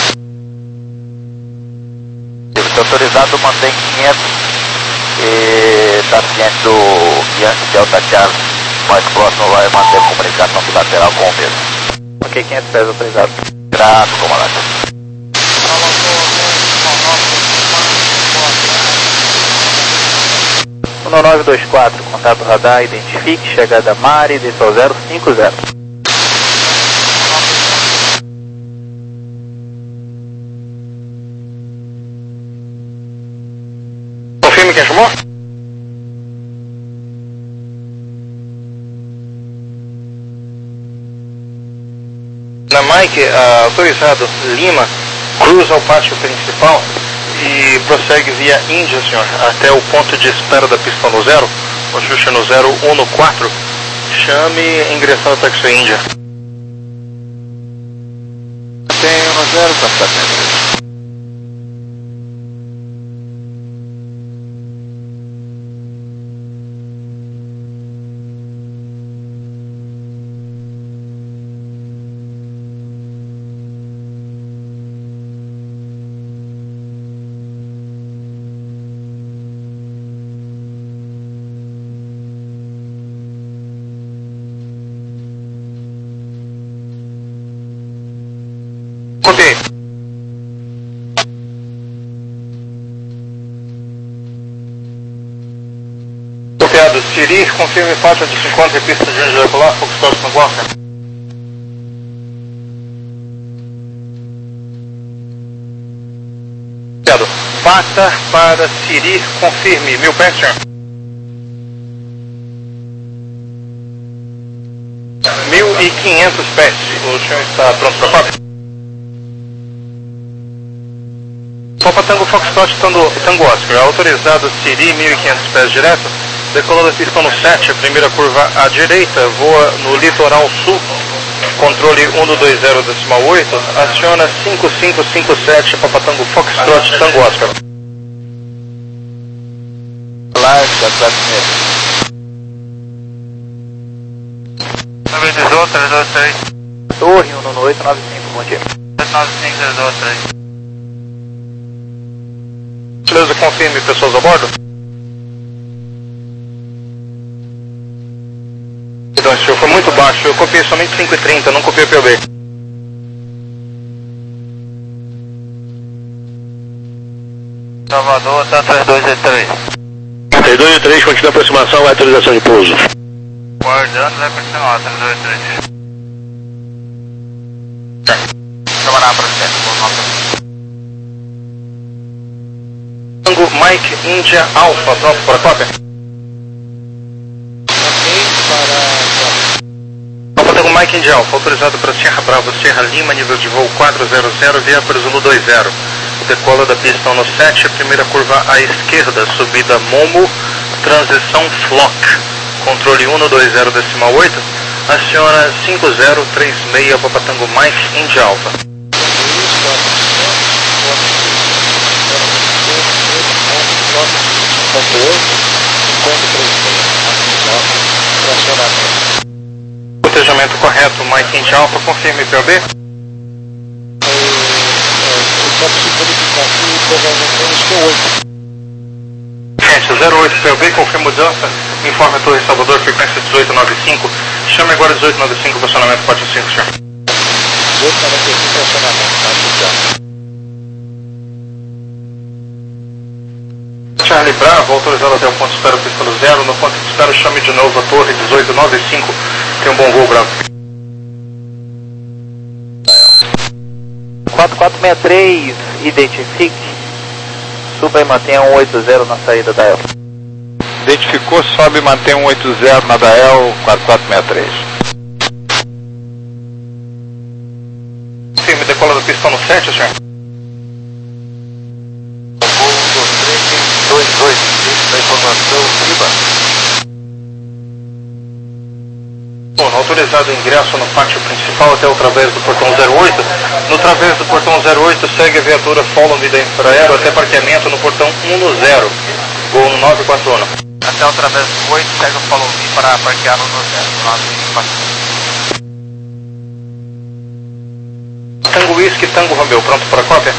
Está autorizado, mantém quinhentos e está ciente do Yankee Delta Charlie, mais próximo vai manter a comunicação bilateral com o mesmo. Ok, quinhentos pés autorizado. Grato, comandante. um nove dois quatro, contato radar, identifique, chegada Mari, desceu zero cinco zero. Confirme quem chamou? Na Mike, uh, autorizado Lima, cruza o pátio principal e prossegue via Índia, senhor, até o ponto de espera da pista no zero, o ajuste no zero um no quatro, chame ingressando o táxi Índia. Tem um no zero, capitão. Copiei. Copiado. Siri, confirme pátio de cinquenta e pista de Índia Decolar, Foxtrot no Guarda. Copiado. Bata para Siri, confirme. Mil pés, senhor. Mil e quinhentos pés. O senhor está pronto para quatro? Papa Tango Foxtrot Tango, Tango Oscar, autorizado Siri, mil e quinhentos pés direto, decolando a pista no sete, a primeira curva à direita, voa no litoral sul, controle um no dois zero decimal oito, aciona cinco cinco cinco sete, Papa Tango Foxtrot Tango Oscar. Live da classe mesmo. nove dezoito, três dois três. Torre um no oito nove cinco, bom dia. oito nove cinco, três dois três. Beleza, confirme pessoas a bordo. Então, senhor, foi muito baixo, eu copiei somente cinco e trinta, não copiei P O B. Salvador, tá três dois e três. três dois e três, continua a aproximação, vai autorização de pouso. Guardando, vai continuar, três dois e três. Camarada, presidente, bom nome. Tango Mike India Alpha, pronto para cópia? Alpha Tango Mike India Alpha, autorizado para Sierra Bravo, Sierra Lima, nível de voo quatro zero zero, via para Zulu dois zero. decola da pista um no sete, primeira curva à esquerda, subida Momo, transição Flock, controle um no dois zero decimal oito, aciona cinco zero três seis Papa Tango Mike, India Alpha. Cotejamento correto, Mike India Alpha, confirme P O B. zero oito P O B, confirma mudança, informe a Torre Salvador, frequência dezoito noventa e cinco, chame agora dezoito noventa e cinco, posicionamento quatro cinco, senhor. dezoito noventa e cinco, posicionamento, tá, Charlie Bravo, autorizado até o ponto de espera, pista no zero, no ponto de espera chame de novo a Torre dezoito noventa e cinco, tem um bom voo, Bravo. quatro quatro seis três, identifique, suba e mantenha um oito zero na saída da E L. Identificou, sobe e mantém um oito zero na da E L quatro quatro seis três. Firme, decola da pista no sete, senhor. dois dois cinco da informação, Riba. Bom, autorizado o ingresso no pátio principal até o través do portão zero oito. No través do portão zero oito segue a viatura Follow Me da Infraero até parqueamento no portão um no zero, ou no nove quatro um. Até o través do oito, segue o Follow Me para parquear no zero, nove quatro um. Tango Whisky, Tango Romeo, pronto para a cópia?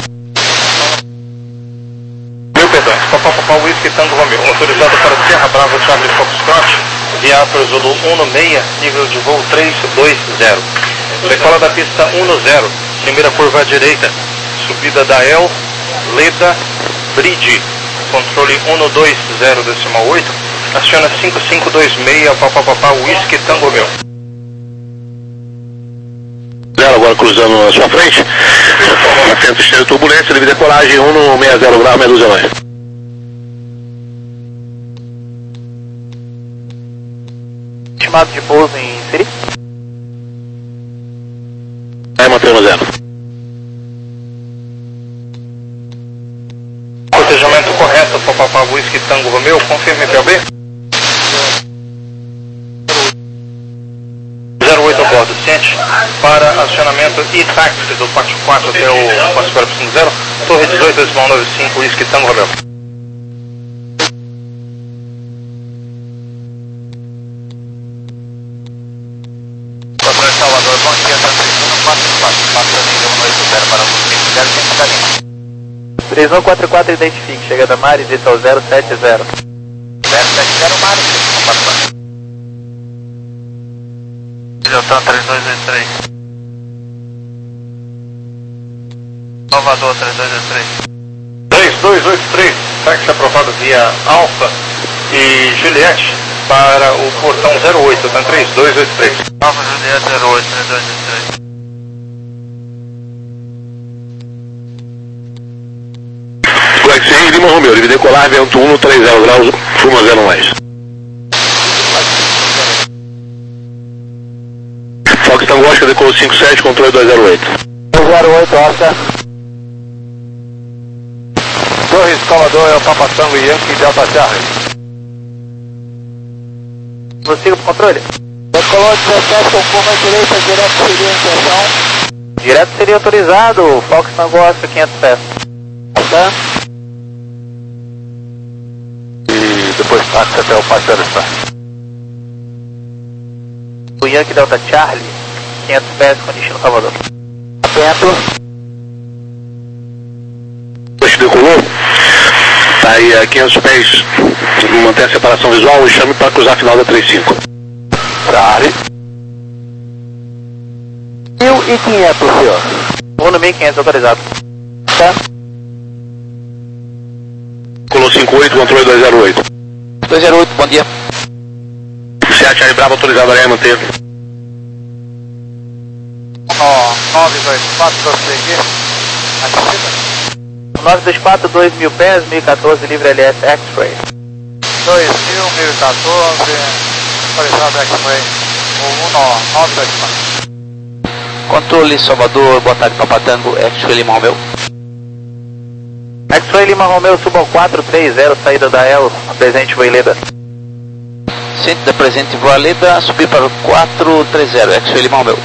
Mil perdões, Papá Papá Whisky, Tango Romeo, autorizado para Serra Bravo, Charlie Foxtrot, Viator Zulu um no seis, nível de voo três dois zero. Decola da pista um no zero, primeira curva à direita, subida da E L, Leda, Bridge, controle um no dois zero decimal oito, aciona cinco cinco dois seis, Papá Papá Whisky, Tango Romeo. Zero agora cruzando na sua frente, assento exterior turbulência, livre decolagem um no seis zero grau, meia dúzia mais. Estimado de pouso em Siri? Aí mantemos zero. Cotejamento correto, Papapá Whisky Tango Romeo, confirme P O B. zero oito a bordo, ciente para acionamento e táxi do pátio quatro até o ponto de espera cinco zero, Torre dezoito decimal noventa e cinco, Whisky Tango Romeo. Salvador, bom dia, transição quatro quatro, passando em um oito zero para o cinco zero, tem que caminho. três um quatro quatro, identifique, chegada a Mares, esse é o zero sete zero. zero sete zero, Mares, quatro quatro. Deltão três dois dois três. Salvador três dois dois três. três dois oito três, táxi aprovado via Alfa e Juliette para o portão zero oito, tá? três dois oito três. Alfa Juliette zero oito, três dois dois três. Flex em Lima Romeo, livre decolar, vento um no três zero graus, fuma zero mais. Fox Tango Oscar, decolou cinco sete, controle dois zero oito. dois zero oito, Oscar. Torre Salvador é o Papa Tango Yankee Delta Charlie. Prossiga pro controle. Decolou dezessete, com curva direita, direto seria a intenção. Direto seria autorizado, Fox Tango Oscar, quinhentos pés. Tá? E depois táxi até o parceiro está. O Yankee Delta Charlie, quinhentos pés com destino Salvador. Atento. Acho que decolou. Tá aí a quinhentos pés, mantém a separação visual e chame para cruzar a final da trinta e cinco. Charlie. mil e quinhentos, senhor. um no mil e quinhentos autorizado. Tá? Colou cinco oito, controle dois zero oito. dois zero oito, bom dia. Seat Charlie Bravo, autorizado a manter. Ó, nove dois quatro, prosseguir. Ativa. nove dois quatro, dois mil pés, mil e quatorze, livre L S X-Ray. dois mil, mil e quatorze, autorizado X-Ray. O um nove dois quatro. Controle Salvador, boa tarde, Papa Tango, X-Ray Lima Romeo. X-Ray Lima Romeo, suba ao quatro três zero, saída da El, presente Voileda. Centro da presente Voileda, subir para o quatro três zero, X-Ray Lima Romeo.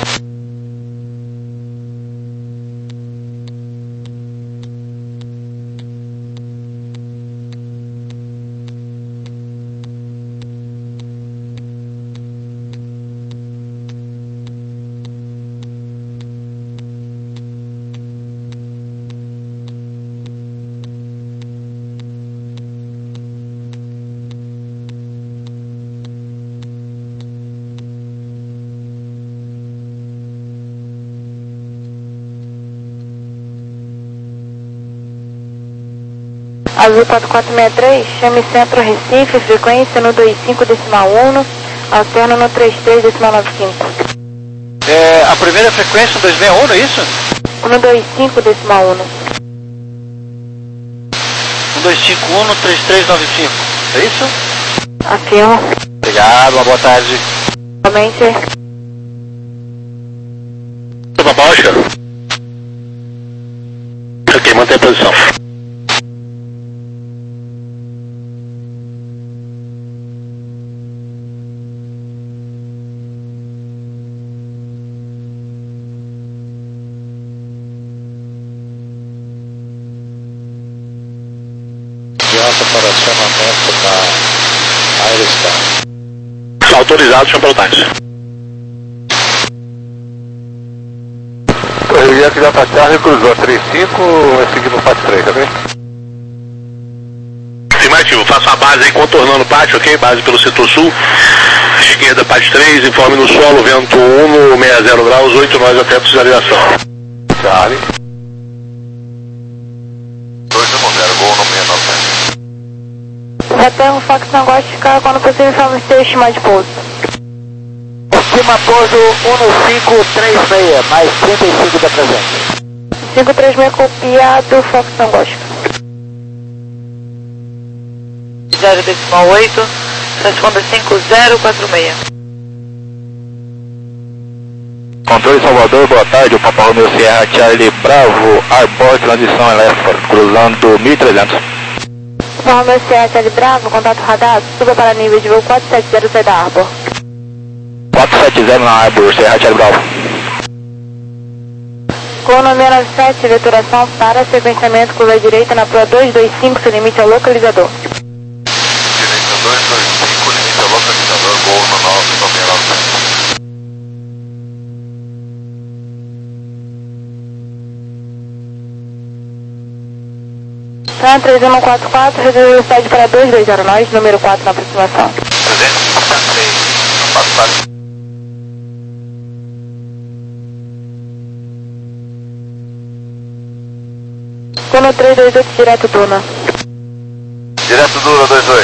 Azul quatro quatro seis três, chame Centro Recife, frequência no dois cinco decimal um, alterno no trinta e três decimal noventa e cinco. É, a primeira frequência no dois seis um, não é isso? No dois cinco decimal um. No dois cinco um, no trinta e três noventa e cinco, é isso? Afirmo. Obrigado, uma boa tarde. Realmente. Papa Oscar. Ok, mantém a posição. Para chamamento da Aerostar. Autorizado, chama pelo táxi. Correria aqui da Pachá, cruzou trinta e cinco, vai seguir no pátio três, ok? Afirmativo, faça a base aí contornando o pátio, ok? Base pelo setor sul. Esquerda, pátio três, informe no solo, vento um no sessenta graus, oito nós até a finalização. Charlie. dois zero, gol no sessenta e nove. Retorno Fox não gosta de ficar quando possível informe seu estima de pouso. Estima pouso um no cinco três seis, mais trinta e cinco da presente. cinco três seis copiado, Fox não gosta. zero decimal oito, responda cinco zero quatro seis. Controle Salvador, boa tarde, o Papa Romeo Sierra Charlie Bravo, Arbor, transição Elephant, cruzando mil e trezentos. Papa Romeo Sierra Charlie Bravo, contato radar, suba para nível de voo quatro sete zero, sai da Arbor. quatro sete zero na Arbor, Sierra Charlie Bravo. Cona seis nove sete, veturação para sequenciamento, curva direita na proa dois dois cinco, seu limite ao localizador. Direita dois dois cinco, limite ao localizador, gol no nove seis nove sete. Tá, três um quatro quatro, reduz a velocidade para dois dois zero nós, número quatro na aproximação. trezentos e cinquenta e seis, quatro quatro. Cona três dois oito, direto Duna. Direto Duna dois dois.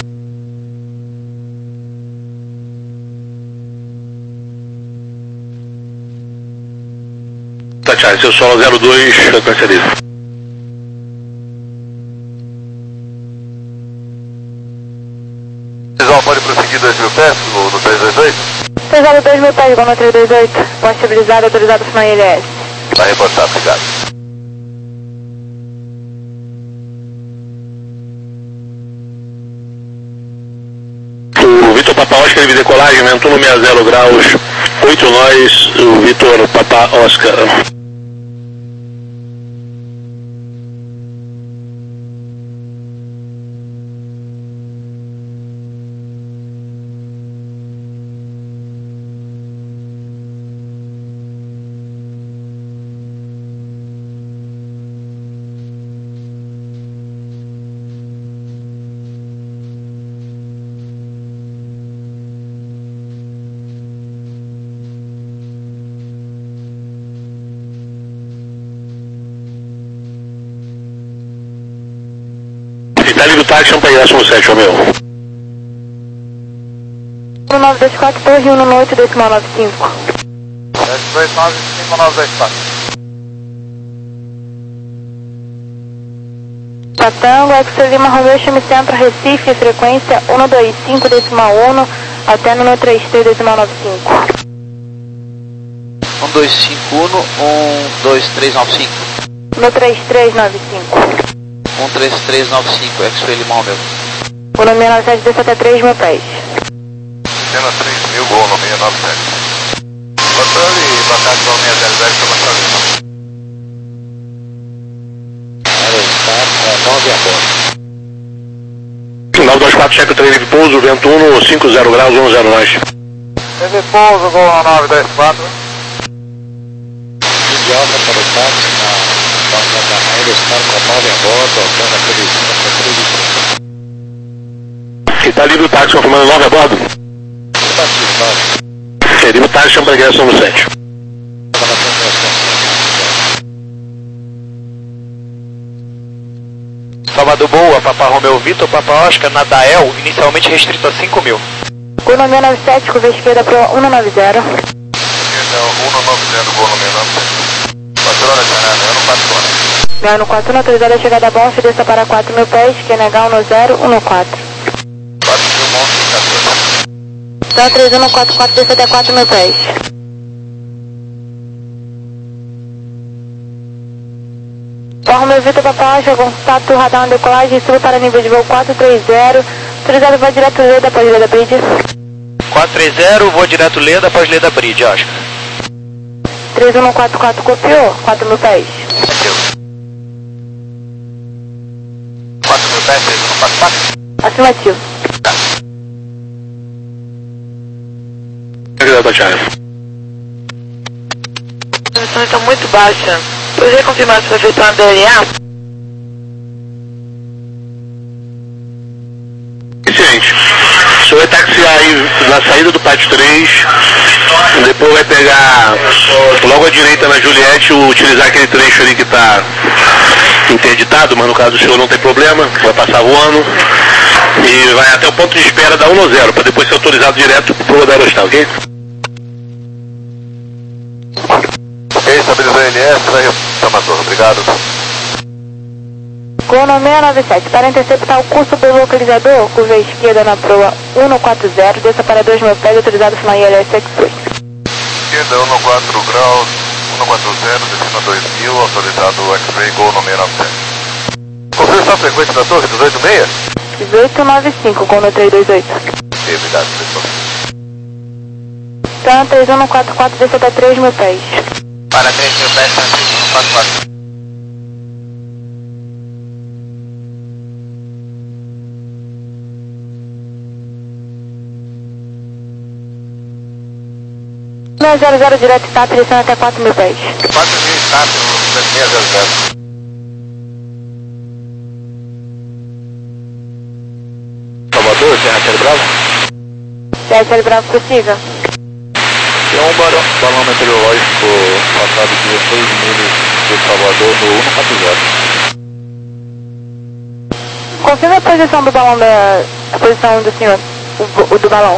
Tá, Charlie, seu solo zero dois, frequência dele. Pode prosseguir dois mil pés no, no três dois dois? três zero dois mil pés, Goma três dois oito. Voz estabilizada, autorizado para I L S. Vai reportar, obrigado. O Vitor Papa Oscar de decolagem, vento no sessenta graus, oito nós, o Vitor Papa Oscar. Detalhe do táxi, vamos pegar no sete, Romeu. um nove dois quatro, torre um no oito decimal nove cinco. sete dois nove cinco nove dois quatro. Patango, X Lima Romeo, chame Centro Recife, frequência um dois cinco decimal um, alterno no trinta e três decimal nove cinco. um dois cinco um, um dois três nove cinco. No trinta e três nove cinco. um três três nove cinco, X-Ray Limão, meu. Gol no seis nove sete, desça até três mil pés. Cena três mil, gol no seis nove sete. Controle, batata igual seis zero zero, estou mostrando. Aerostar, nove a bordo. nove dois quatro, cheque três livre pouso, vento um, cinco zero graus, um zero nós. Teve pouso, gol no nove dois quatro. De alta para o táxi na banda da Aerostar com nove a bordo, alterna previsão para três e três. E tá livre o táxi confirmando nove a bordo? Batido, nove. É, livre o táxi, chama para ingresso no sete. Salvador Boa, Papa Romeu Vitor, Papa Oscar, Nadael, inicialmente restrito a cinco mil. Gol no seis nove sete, curva esquerda para um nove zero. Então, um nove zero, gol no seis nove sete. Patrona, Canada, eu não patrona. Mel no quatro um, autorizada a chegada a Bonf, desça para quatro mil pés, Q N H um no zero, um no quatro. quatro mil, monstro, quatorze. Então três um no quatro quatro, desça até quatro mil pés. Romeu Vitor, Papa Oscar, contato radar na decolagem, subo para nível de voo quatro três zero, autorizado voo direto Leda após Leda Bridge. quatro três zero, voo direto Leda após Leda Bridge, Oscar. três um no quatro quatro, copiou, quatro mil pés. quatro mil pés, três um no quatro quatro. Afirmativo. Obrigado, Tatiana. A emissão está muito baixa. Poderia confirmar se foi feito uma D L A? Excelente. O senhor vai taxiar aí na saída do pátio três, depois vai pegar logo à direita na Juliette, utilizar aquele trecho ali que está interditado, mas no caso do senhor não tem problema, vai passar voando e vai até o ponto de espera da um no zero, para depois ser autorizado direto para o da Aerostar, ok? Ok, estabilizou a L S, vai Amador, obrigado. Gol no seis nove sete, para interceptar o curso pelo localizador, curva esquerda na proa um no quatro zero, desça para dois mil pés, autorizado final I L S Express. Esquerda um no quatro graus, um no quatro zero, descendo a dois mil, autorizado X-Ray, gol no seis nove sete. Confirma só a frequência da torre, dezoito seis? dezoito nove cinco, gol no três dois oito. Ok, obrigado, pessoal. Então três um no quatro quatro, desça até três mil pés. Para três mil pés, três um no quatro quatro. seis zero zero, direto está, descendo até quatro mil pés. quatro mil está no seis zero zero. Salvador, Serra Céu Bravo? Serra Céu Bravo, possível. Tem um balão, balão meteorológico passado de dezesseis milhas de Salvador no um quatro zero. Confirma a posição do balão da... a posição do senhor, o, o do balão.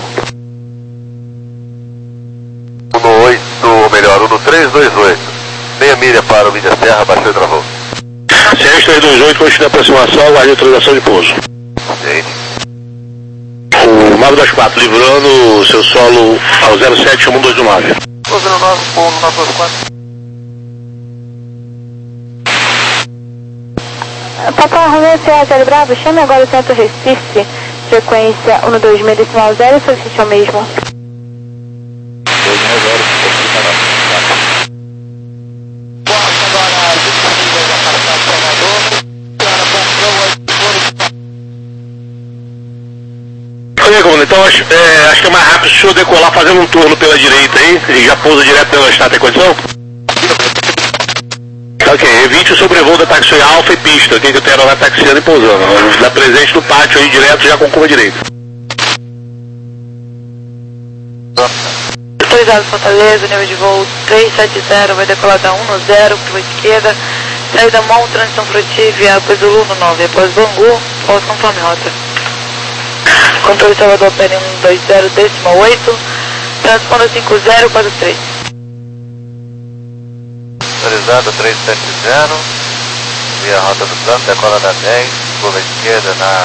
um no oito, ou melhor, um no três dois oito. Meia milha para o Mídia Serra, baixou e travou. Serra três dois oito, continua a aproximação, aguarde autorização de pouso. Ok. O nove dois quatro, livrando o seu solo ao zero sete um dois nove. Tô vendo nove, pouso nove dois quatro. Papa Romeu, Serra Céu Bravo, chame agora o centro Recife, frequência um dois meio decimal zero, solicite ao mesmo. dois um zero, então acho, é, acho que é mais rápido se o senhor decolar fazendo um turno pela direita aí e já pousa direto pela Aerostar, tem condição? Ok, evite o sobrevoo da taxi alfa e pista, ok, que eu tenho aeronave taxiando e pousando. Dá presente no pátio aí direto já com curva direita. Autorizado Fortaleza, nível de voo três sete zero, vai decolar da um no zero, para a esquerda, saída mão, transição frutífera, após o Luno nove, após Bangu, falta conforme rota. Controle Salvador P N um dois zero, décimo oito, transponder cinco zero quatro três. Autorizado três sete zero, via rota do plano, decola da dez, curva esquerda na